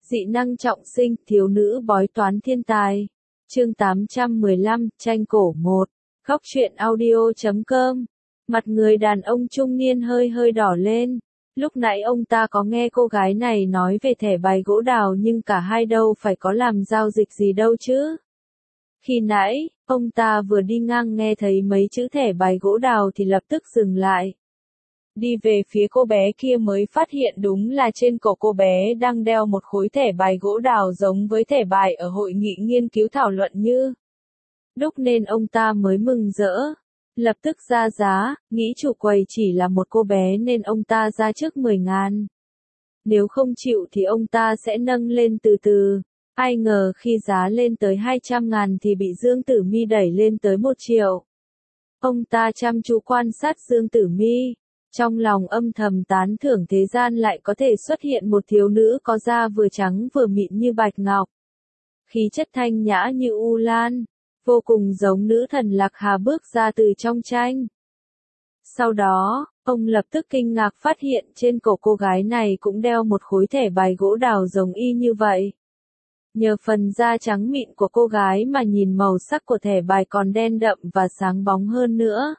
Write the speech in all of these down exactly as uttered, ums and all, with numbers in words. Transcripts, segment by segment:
Dị năng trọng sinh, thiếu nữ bói toán thiên tài. Chương tám trăm mười lăm, tranh cổ một. Góc truyện audio chấm com. Mặt người đàn ông trung niên hơi hơi đỏ lên. Lúc nãy ông ta có nghe cô gái này nói về thẻ bài gỗ đào nhưng cả hai đâu phải có làm giao dịch gì đâu chứ. Khi nãy, ông ta vừa đi ngang nghe thấy mấy chữ thẻ bài gỗ đào thì lập tức dừng lại. Đi về phía cô bé kia mới phát hiện đúng là trên cổ cô bé đang đeo một khối thẻ bài gỗ đào giống với thẻ bài ở hội nghị nghiên cứu thảo luận như đúc nên ông ta mới mừng rỡ. Lập tức ra giá, nghĩ chủ quầy chỉ là một cô bé nên ông ta ra trước mười ngàn. Nếu không chịu thì ông ta sẽ nâng lên từ từ. Ai ngờ khi giá lên tới hai trăm ngàn thì bị Dương Tử Mi đẩy lên tới một triệu. Ông ta chăm chú quan sát Dương Tử Mi. Trong lòng âm thầm tán thưởng thế gian lại có thể xuất hiện một thiếu nữ có da vừa trắng vừa mịn như bạch ngọc. Khí chất thanh nhã như u lan, vô cùng giống nữ thần Lạc Hà bước ra từ trong tranh. Sau đó, ông lập tức kinh ngạc phát hiện trên cổ cô gái này cũng đeo một khối thẻ bài gỗ đào giống y như vậy. Nhờ phần da trắng mịn của cô gái mà nhìn màu sắc của thẻ bài còn đen đậm và sáng bóng hơn nữa.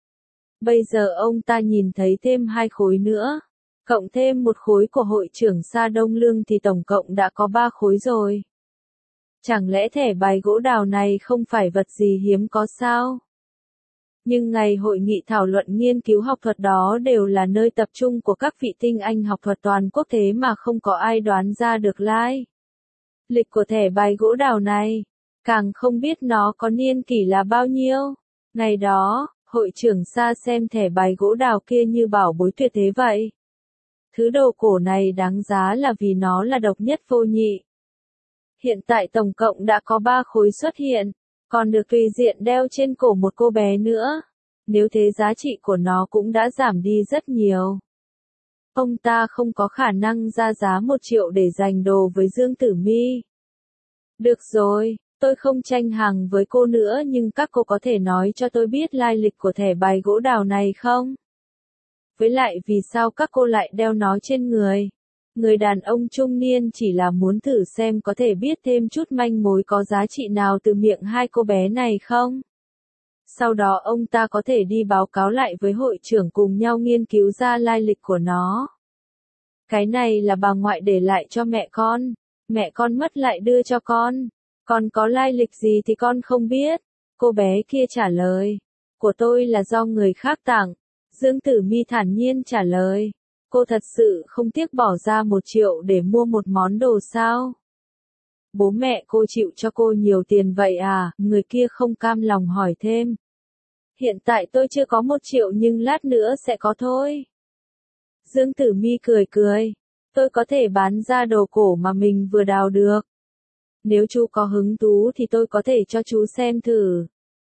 Bây giờ ông ta nhìn thấy thêm hai khối nữa, cộng thêm một khối của hội trưởng Sa Đông Lương thì tổng cộng đã có ba khối rồi. Chẳng lẽ thẻ bài gỗ đào này không phải vật gì hiếm có sao? Nhưng ngày hội nghị thảo luận nghiên cứu học thuật đó đều là nơi tập trung của các vị tinh anh học thuật toàn quốc thế mà không có ai đoán ra được lai lịch của thẻ bài gỗ đào này, càng không biết nó có niên kỷ là bao nhiêu. Ngày đó, hội trưởng Sa xem thẻ bài gỗ đào kia như bảo bối tuyệt thế vậy. Thứ đồ cổ này đáng giá là vì nó là độc nhất vô nhị. Hiện tại tổng cộng đã có ba khối xuất hiện, còn được tùy diện đeo trên cổ một cô bé nữa. Nếu thế giá trị của nó cũng đã giảm đi rất nhiều. Ông ta không có khả năng ra giá một triệu để giành đồ với Dương Tử Mi. Được rồi, tôi không tranh hàng với cô nữa nhưng các cô có thể nói cho tôi biết lai lịch của thẻ bài gỗ đào này không? Với lại vì sao các cô lại đeo nó trên người? Người đàn ông trung niên chỉ là muốn thử xem có thể biết thêm chút manh mối có giá trị nào từ miệng hai cô bé này không? Sau đó ông ta có thể đi báo cáo lại với hội trưởng cùng nhau nghiên cứu ra lai lịch của nó. Cái này là bà ngoại để lại cho mẹ con. Mẹ con mất lại đưa cho con. Còn có lai lịch gì thì con không biết. Cô bé kia trả lời. Của tôi là do người khác tặng. Dương Tử Mi thản nhiên trả lời. Cô thật sự không tiếc bỏ ra một triệu để mua một món đồ sao? Bố mẹ cô chịu cho cô nhiều tiền vậy à? Người kia không cam lòng hỏi thêm. Hiện tại tôi chưa có một triệu nhưng lát nữa sẽ có thôi. Dương Tử Mi cười cười. Tôi có thể bán ra đồ cổ mà mình vừa đào được. Nếu chú có hứng thú thì tôi có thể cho chú xem thử.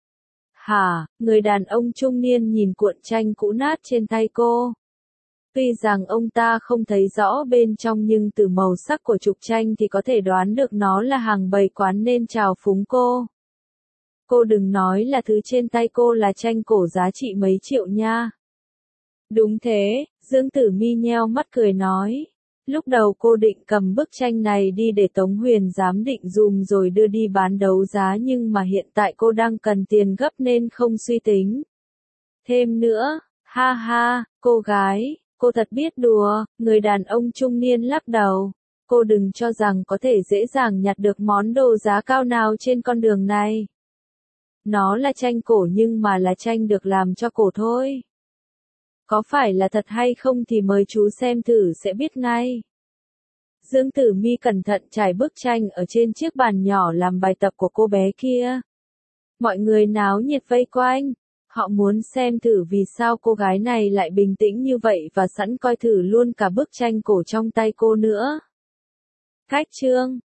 Hả? Người đàn ông trung niên nhìn cuộn tranh cũ nát trên tay cô. Tuy rằng ông ta không thấy rõ bên trong nhưng từ màu sắc của trục tranh thì có thể đoán được nó là hàng bày quán nên chào phúng cô. Cô đừng nói là thứ trên tay cô là tranh cổ giá trị mấy triệu nha. Đúng thế, Dương Tử Mi nheo mắt cười nói. Lúc đầu cô định cầm bức tranh này đi để Tống Huyền giám định dùm rồi đưa đi bán đấu giá nhưng mà hiện tại cô đang cần tiền gấp nên không suy tính. Thêm nữa, ha ha, cô gái, cô thật biết đùa, người đàn ông trung niên lắc đầu. Cô đừng cho rằng có thể dễ dàng nhặt được món đồ giá cao nào trên con đường này. Nó là tranh cổ nhưng mà là tranh được làm cho cổ thôi. Có phải là thật hay không thì mời chú xem thử sẽ biết ngay. Dương Tử Mi cẩn thận trải bức tranh ở trên chiếc bàn nhỏ làm bài tập của cô bé kia. Mọi người náo nhiệt vây quanh. Họ muốn xem thử vì sao cô gái này lại bình tĩnh như vậy và sẵn coi thử luôn cả bức tranh cổ trong tay cô nữa. Cách chương